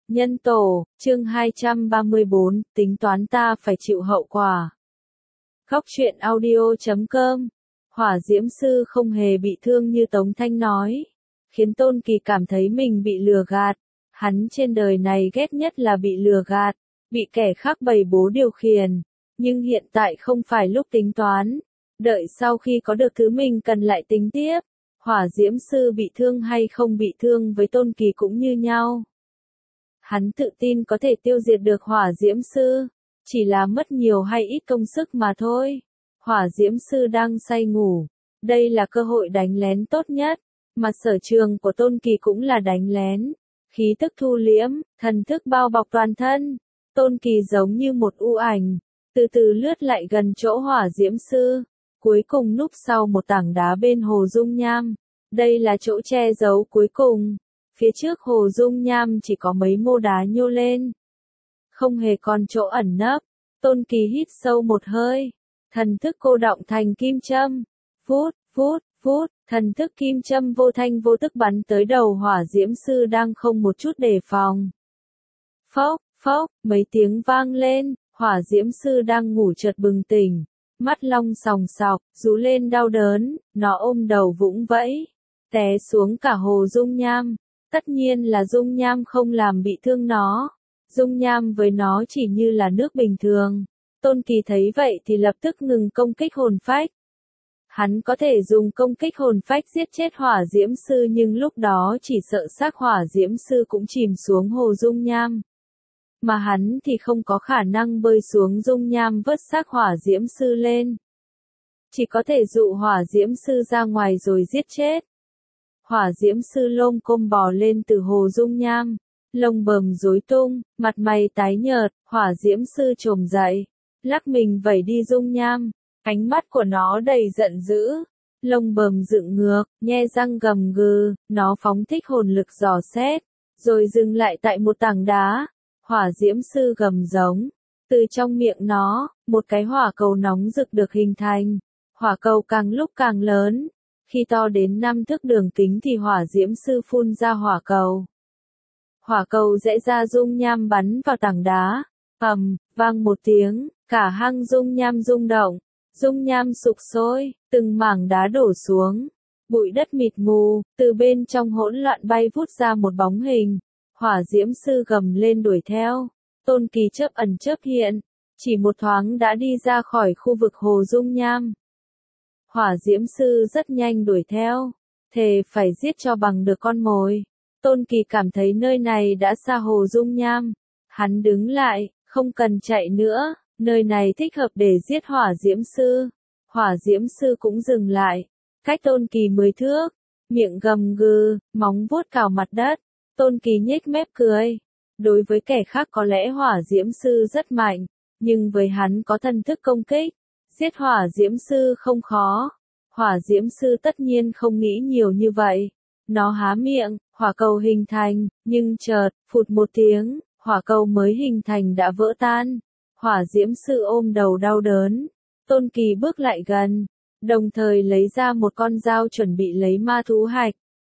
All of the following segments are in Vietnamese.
Nhân tổ, chương 234, tính toán ta phải chịu hậu quả. Góc truyện audio.com. Hỏa diễm sư không hề bị thương như Tống Thanh nói, khiến Tôn Kỳ cảm thấy mình bị lừa gạt. Hắn trên đời này ghét nhất là bị lừa gạt, bị kẻ khác bày bố điều khiển. Nhưng hiện tại không phải lúc tính toán, đợi sau khi có được thứ mình cần lại tính tiếp. Hỏa diễm sư bị thương hay không bị thương với Tôn Kỳ cũng như nhau. Hắn tự tin có thể tiêu diệt được hỏa diễm sư, chỉ là mất nhiều hay ít công sức mà thôi. Hỏa diễm sư đang say ngủ, đây là cơ hội đánh lén tốt nhất, mà sở trường của Tôn Kỳ cũng là đánh lén. Khí tức thu liễm, thần thức bao bọc toàn thân, Tôn Kỳ giống như một u ảnh, từ từ lướt lại gần chỗ hỏa diễm sư, cuối cùng núp sau một tảng đá bên hồ dung nham. Đây là chỗ che giấu cuối cùng. Phía trước hồ dung nham chỉ có mấy mô đá nhô lên, không hề còn chỗ ẩn nấp. Tôn Kỳ hít sâu một hơi, thần thức cô động thành kim châm. Phút, phút, phút, thần thức kim châm vô thanh vô tức bắn tới đầu hỏa diễm sư đang không một chút đề phòng. Phốc, phốc, mấy tiếng vang lên, hỏa diễm sư đang ngủ chợt bừng tỉnh, mắt long sòng sọc, rú lên đau đớn, nó ôm đầu vũng vẫy, té xuống cả hồ dung nham. Tất nhiên là dung nham không làm bị thương nó. Dung nham với nó chỉ như là nước bình thường. Tôn Kỳ thấy vậy thì lập tức ngừng công kích hồn phách. Hắn có thể dùng công kích hồn phách giết chết hỏa diễm sư, nhưng lúc đó chỉ sợ xác hỏa diễm sư cũng chìm xuống hồ dung nham. Mà hắn thì không có khả năng bơi xuống dung nham vớt xác hỏa diễm sư lên. Chỉ có thể dụ hỏa diễm sư ra ngoài rồi giết chết. Hỏa diễm sư lôm côm bò lên từ hồ dung nham, lông bờm rối tung, mặt mày tái nhợt. Hỏa diễm sư trồm dậy, lắc mình vẩy đi dung nham, ánh mắt của nó đầy giận dữ, lông bờm dựng ngược, nhe răng gầm gừ, nó phóng thích hồn lực dò xét, rồi dừng lại tại một tảng đá. Hỏa diễm sư gầm giống, từ trong miệng nó, một cái hỏa cầu nóng rực được hình thành. Hỏa cầu càng lúc càng lớn. Khi to đến 5 thước đường kính thì hỏa diễm sư phun ra hỏa cầu. Hỏa cầu rẽ ra dung nham bắn vào tảng đá. Ầm, vang một tiếng, cả hang dung nham rung động. Dung nham sục sôi, từng mảng đá đổ xuống. Bụi đất mịt mù, từ bên trong hỗn loạn bay vút ra một bóng hình. Hỏa diễm sư gầm lên đuổi theo. Tôn Kỳ chớp ẩn chớp hiện, chỉ một thoáng đã đi ra khỏi khu vực hồ dung nham. Hỏa diễm sư rất nhanh đuổi theo, thề phải giết cho bằng được con mồi. Tôn Kỳ cảm thấy nơi này đã xa hồ dung nham. Hắn đứng lại, không cần chạy nữa, nơi này thích hợp để giết hỏa diễm sư. Hỏa diễm sư cũng dừng lại, cách Tôn Kỳ 10 thước, miệng gầm gừ, móng vuốt cào mặt đất. Tôn Kỳ nhếch mép cười. Đối với kẻ khác có lẽ hỏa diễm sư rất mạnh, nhưng với hắn có thần thức công kích. Giết hỏa diễm sư không khó. Hỏa diễm sư tất nhiên không nghĩ nhiều như vậy. Nó há miệng, hỏa cầu hình thành, nhưng chợt, phụt một tiếng, hỏa cầu mới hình thành đã vỡ tan. Hỏa diễm sư ôm đầu đau đớn. Tôn Kỳ bước lại gần, đồng thời lấy ra một con dao chuẩn bị lấy ma thú hạch.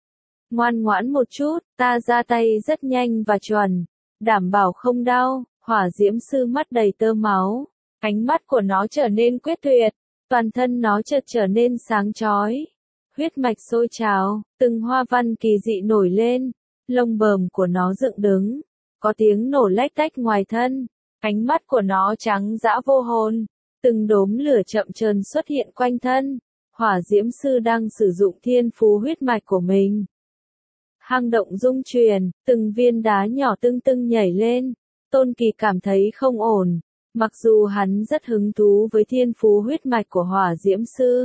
Ngoan ngoãn một chút, ta ra tay rất nhanh và chuẩn, đảm bảo không đau. Hỏa diễm sư mắt đầy tơ máu. Ánh mắt của nó trở nên quyết tuyệt, toàn thân nó chợt trở nên sáng chói. Huyết mạch sôi trào, từng hoa văn kỳ dị nổi lên, lông bờm của nó dựng đứng, có tiếng nổ lách tách ngoài thân. Ánh mắt của nó trắng dã vô hồn, từng đốm lửa chậm chờn xuất hiện quanh thân. Hỏa diễm sư đang sử dụng thiên phú huyết mạch của mình. Hang động rung chuyển, từng viên đá nhỏ tưng tưng nhảy lên. Tôn Kỳ cảm thấy không ổn. Mặc dù hắn rất hứng thú với thiên phú huyết mạch của hỏa diễm sư,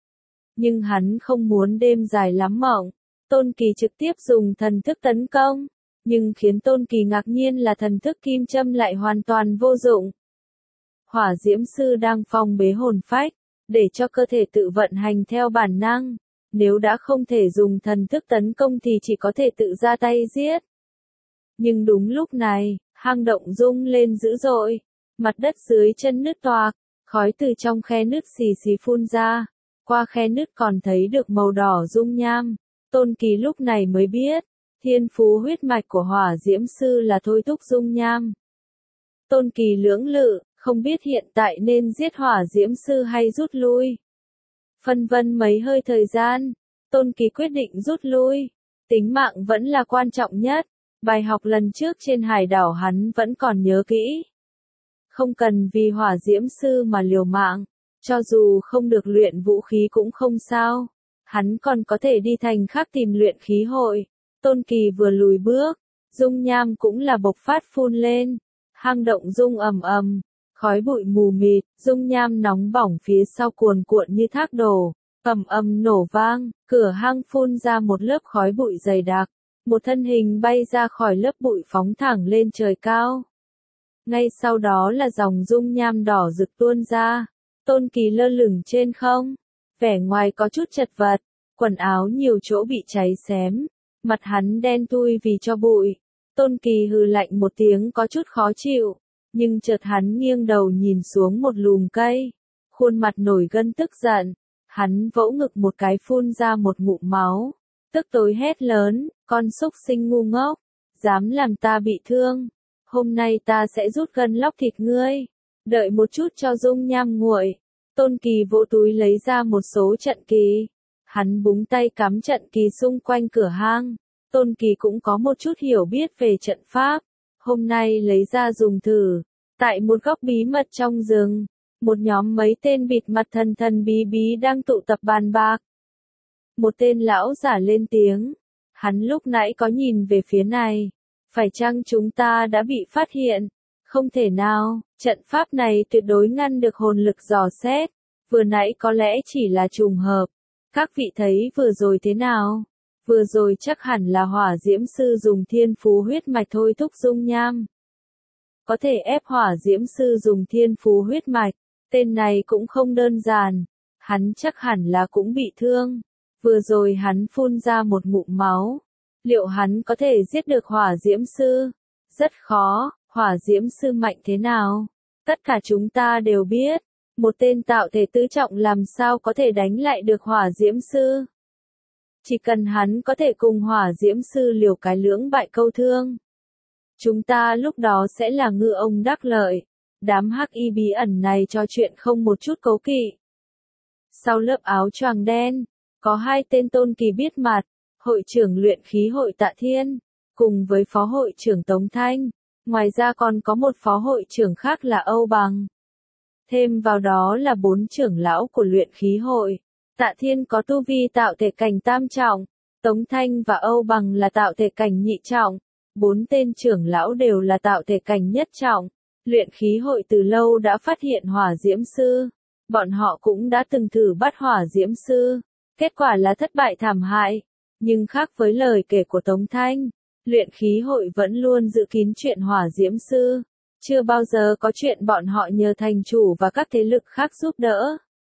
nhưng hắn không muốn đêm dài lắm mộng. Tôn Kỳ trực tiếp dùng thần thức tấn công, nhưng khiến Tôn Kỳ ngạc nhiên là thần thức kim châm lại hoàn toàn vô dụng. Hỏa diễm sư đang phong bế hồn phách, để cho cơ thể tự vận hành theo bản năng. Nếu đã không thể dùng thần thức tấn công thì chỉ có thể tự ra tay giết. Nhưng đúng lúc này, hang động rung lên dữ dội. Mặt đất dưới chân nứt toạc, khói từ trong khe nứt xì xì phun ra. Qua khe nứt còn thấy được màu đỏ dung nham. Tôn Kỳ lúc này mới biết, Thiên phú huyết mạch của hỏa diễm sư là thôi thúc dung nham. Tôn Kỳ lưỡng lự, không biết hiện tại nên giết hỏa diễm sư hay rút lui. Phân vân mấy hơi thời gian, Tôn Kỳ quyết định rút lui. Tính mạng vẫn là quan trọng nhất. Bài học lần trước trên hải đảo hắn vẫn còn nhớ kỹ. Không cần vì hỏa diễm sư mà liều mạng. Cho dù không được luyện vũ khí cũng không sao. Hắn còn có thể đi thành khác tìm luyện khí hội. Tôn Kỳ vừa lùi bước, dung nham cũng là bộc phát phun lên. Hang động rung ầm ầm, khói bụi mù mịt, dung nham nóng bỏng phía sau cuồn cuộn như thác đổ, ầm ầm nổ vang, cửa hang phun ra một lớp khói bụi dày đặc, một thân hình bay ra khỏi lớp bụi phóng thẳng lên trời cao. Ngay sau đó là dòng dung nham đỏ rực tuôn ra, Tôn Kỳ lơ lửng trên không, vẻ ngoài có chút chật vật, quần áo nhiều chỗ bị cháy xém, mặt hắn đen thui vì cho bụi. Tôn Kỳ hừ lạnh một tiếng có chút khó chịu, nhưng chợt hắn nghiêng đầu nhìn xuống một lùm cây, khuôn mặt nổi gân tức giận, hắn vỗ ngực một cái phun ra một ngụm máu, tức tối hét lớn, con súc sinh ngu ngốc, dám làm ta bị thương, hôm nay ta sẽ rút gân lóc thịt ngươi, đợi một chút cho dung nham nguội. Tôn Kỳ vỗ túi lấy ra một số trận kỳ, hắn búng tay cắm trận kỳ xung quanh cửa hang. Tôn Kỳ cũng có một chút hiểu biết về trận pháp, hôm nay lấy ra dùng thử. Tại một góc bí mật trong rừng, một nhóm mấy tên bịt mặt thần thần bí bí đang tụ tập bàn bạc. Một tên lão giả lên tiếng, hắn lúc nãy có nhìn về phía này, phải chăng chúng ta đã bị phát hiện? Không thể nào, trận pháp này tuyệt đối ngăn được hồn lực dò xét, vừa nãy có lẽ chỉ là trùng hợp. Các vị thấy vừa rồi thế nào? Vừa rồi chắc hẳn là hỏa diễm sư dùng thiên phú huyết mạch thôi thúc dung nham. Có thể ép hỏa diễm sư dùng thiên phú huyết mạch, tên này cũng không đơn giản, hắn chắc hẳn là cũng bị thương. Vừa rồi hắn phun ra một ngụm máu, liệu hắn có thể giết được hỏa diễm sư? Rất khó, hỏa diễm sư mạnh thế nào? Tất cả chúng ta đều biết, một tên tạo thể tứ trọng làm sao có thể đánh lại được hỏa diễm sư? Chỉ cần hắn có thể cùng hỏa diễm sư liều cái lưỡng bại câu thương, chúng ta lúc đó sẽ là ngư ông đắc lợi. Đám hắc y bí ẩn này trò chuyện không một chút cấu kỵ. Sau lớp áo choàng đen, có hai tên Tôn Kỳ biết mặt, hội trưởng luyện khí hội Tạ Thiên, cùng với phó hội trưởng Tống Thanh, ngoài ra còn có một phó hội trưởng khác là Âu Bằng. Thêm vào đó là 4 trưởng lão của luyện khí hội. Tạ Thiên có tu vi tạo thể cảnh tam trọng, Tống Thanh và Âu Bằng là tạo thể cảnh nhị trọng, 4 tên trưởng lão đều là tạo thể cảnh nhất trọng. Luyện khí hội từ lâu đã phát hiện hỏa diễm sư, bọn họ cũng đã từng thử bắt hỏa diễm sư, kết quả là thất bại thảm hại, nhưng khác với lời kể của Tống Thanh, luyện khí hội vẫn luôn giữ kín chuyện hỏa diễm sư, chưa bao giờ có chuyện bọn họ nhờ thành chủ và các thế lực khác giúp đỡ.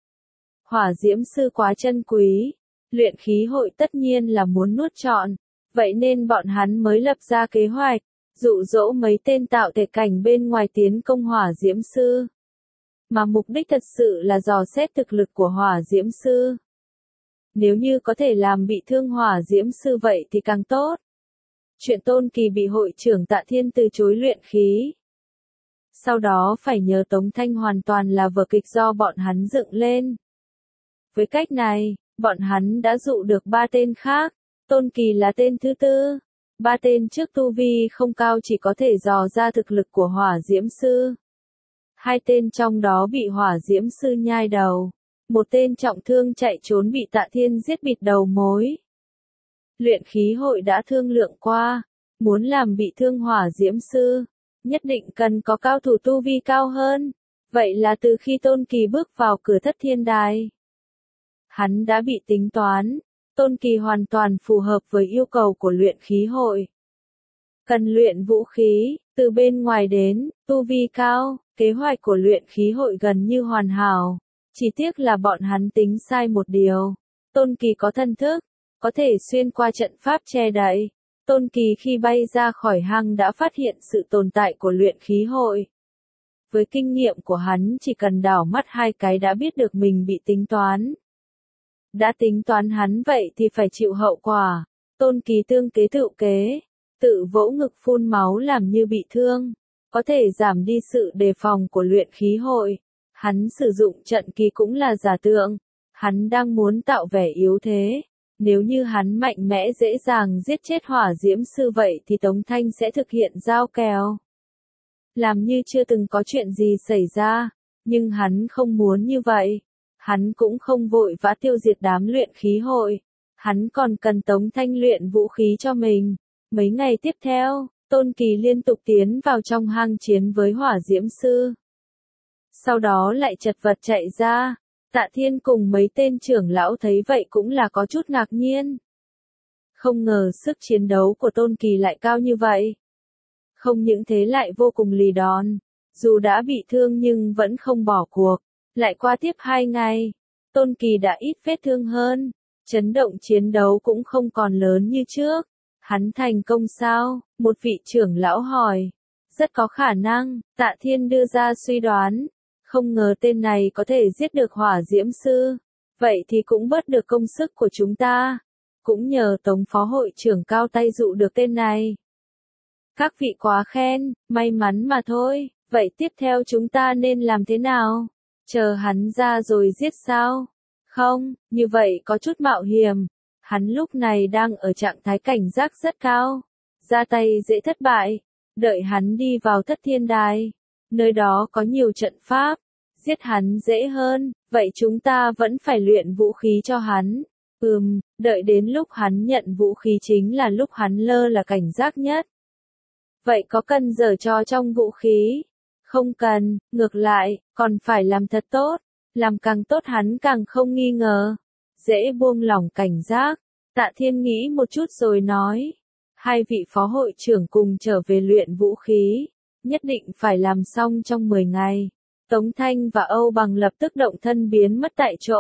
Hỏa diễm sư quá chân quý, luyện khí hội tất nhiên là muốn nuốt trọn, vậy nên bọn hắn mới lập ra kế hoạch, dụ dỗ mấy tên tạo thể cảnh bên ngoài tiến công hỏa diễm sư. Mà mục đích thật sự là dò xét thực lực của hỏa diễm sư. Nếu như có thể làm bị thương hỏa diễm sư vậy thì càng tốt. Chuyện Tôn Kỳ bị hội trưởng Tạ Thiên từ chối luyện khí. Sau đó phải nhờ Tống Thanh hoàn toàn là vở kịch do bọn hắn dựng lên. Với cách này, bọn hắn đã dụ được 3 tên khác, Tôn Kỳ là tên thứ tư. 3 tên trước tu vi không cao chỉ có thể dò ra thực lực của hỏa diễm sư. 2 tên trong đó bị hỏa diễm sư nhai đầu. Một tên trọng thương chạy trốn bị Tạ Thiên giết bịt đầu mối. Luyện khí hội đã thương lượng qua, muốn làm bị thương hỏa diễm sư, nhất định cần có cao thủ tu vi cao hơn. Vậy là từ khi Tôn Kỳ bước vào cửa Thất Thiên Đài, hắn đã bị tính toán. Tôn Kỳ hoàn toàn phù hợp với yêu cầu của luyện khí hội. Cần luyện vũ khí, từ bên ngoài đến, tu vi cao, kế hoạch của luyện khí hội gần như hoàn hảo. Chỉ tiếc là bọn hắn tính sai một điều. Tôn Kỳ có thân thức, có thể xuyên qua trận pháp che đậy. Tôn Kỳ khi bay ra khỏi hang đã phát hiện sự tồn tại của luyện khí hội. Với kinh nghiệm của hắn chỉ cần đảo mắt 2 cái đã biết được mình bị tính toán. Đã tính toán hắn vậy thì phải chịu hậu quả. Tôn Kỳ tương kế tự kế, tự vỗ ngực phun máu làm như bị thương, có thể giảm đi sự đề phòng của luyện khí hội. Hắn sử dụng trận kỳ cũng là giả tượng, hắn đang muốn tạo vẻ yếu thế. Nếu như hắn mạnh mẽ dễ dàng giết chết hỏa diễm sư vậy thì Tống Thanh sẽ thực hiện giao kèo. Làm như chưa từng có chuyện gì xảy ra, nhưng hắn không muốn như vậy. Hắn cũng không vội vã tiêu diệt đám luyện khí hội. Hắn còn cần Tống Thanh luyện vũ khí cho mình. Mấy ngày tiếp theo, Tôn Kỳ liên tục tiến vào trong hang chiến với hỏa diễm sư. Sau đó lại chật vật chạy ra. Tạ Thiên cùng mấy tên trưởng lão thấy vậy cũng là có chút ngạc nhiên. Không ngờ sức chiến đấu của Tôn Kỳ lại cao như vậy. Không những thế lại vô cùng lì đòn. Dù đã bị thương nhưng vẫn không bỏ cuộc. Lại qua tiếp 2 ngày, Tôn Kỳ đã ít vết thương hơn. Chấn động chiến đấu cũng không còn lớn như trước. Hắn thành công sao? Một vị trưởng lão hỏi. Rất có khả năng, Tạ Thiên đưa ra suy đoán. Không ngờ tên này có thể giết được hỏa diễm sư. Vậy thì cũng bớt được công sức của chúng ta. Cũng nhờ Tống phó hội trưởng cao tay dụ được tên này. Các vị quá khen, may mắn mà thôi. Vậy tiếp theo chúng ta nên làm thế nào? Chờ hắn ra rồi giết sao? Không, như vậy có chút mạo hiểm. Hắn lúc này đang ở trạng thái cảnh giác rất cao. Ra tay dễ thất bại. Đợi hắn đi vào Thất Thiên Đài. Nơi đó có nhiều trận pháp. Giết hắn dễ hơn, vậy chúng ta vẫn phải luyện vũ khí cho hắn. Đợi đến lúc hắn nhận vũ khí chính là lúc hắn lơ là cảnh giác nhất. Vậy có cần giở trò trong vũ khí? Không cần, ngược lại, còn phải làm thật tốt. Làm càng tốt hắn càng không nghi ngờ. Dễ buông lỏng cảnh giác. Tạ Thiên nghĩ một chút rồi nói. 2 vị phó hội trưởng cùng trở về luyện vũ khí. Nhất định phải làm xong trong 10 ngày. Tống Thanh và Âu Bằng lập tức động thân biến mất tại chỗ.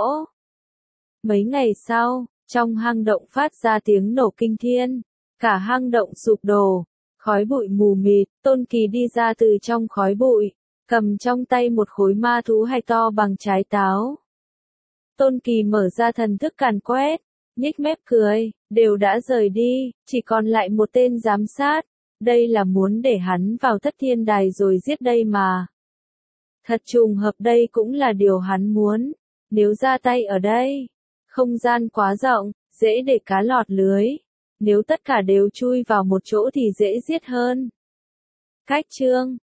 Mấy ngày sau, trong hang động phát ra tiếng nổ kinh thiên. Cả hang động sụp đổ. Khói bụi mù mịt, Tôn Kỳ đi ra từ trong khói bụi. Cầm trong tay một khối ma thú hay to bằng trái táo. Tôn Kỳ mở ra thần thức càn quét. Nhếch mép cười, đều đã rời đi, chỉ còn lại một tên giám sát. Đây là muốn để hắn vào Thất Thiên Đài rồi giết đây mà. Thật trùng hợp đây cũng là điều hắn muốn. Nếu ra tay ở đây, không gian quá rộng, dễ để cá lọt lưới. Nếu tất cả đều chui vào một chỗ thì dễ giết hơn. Cách chương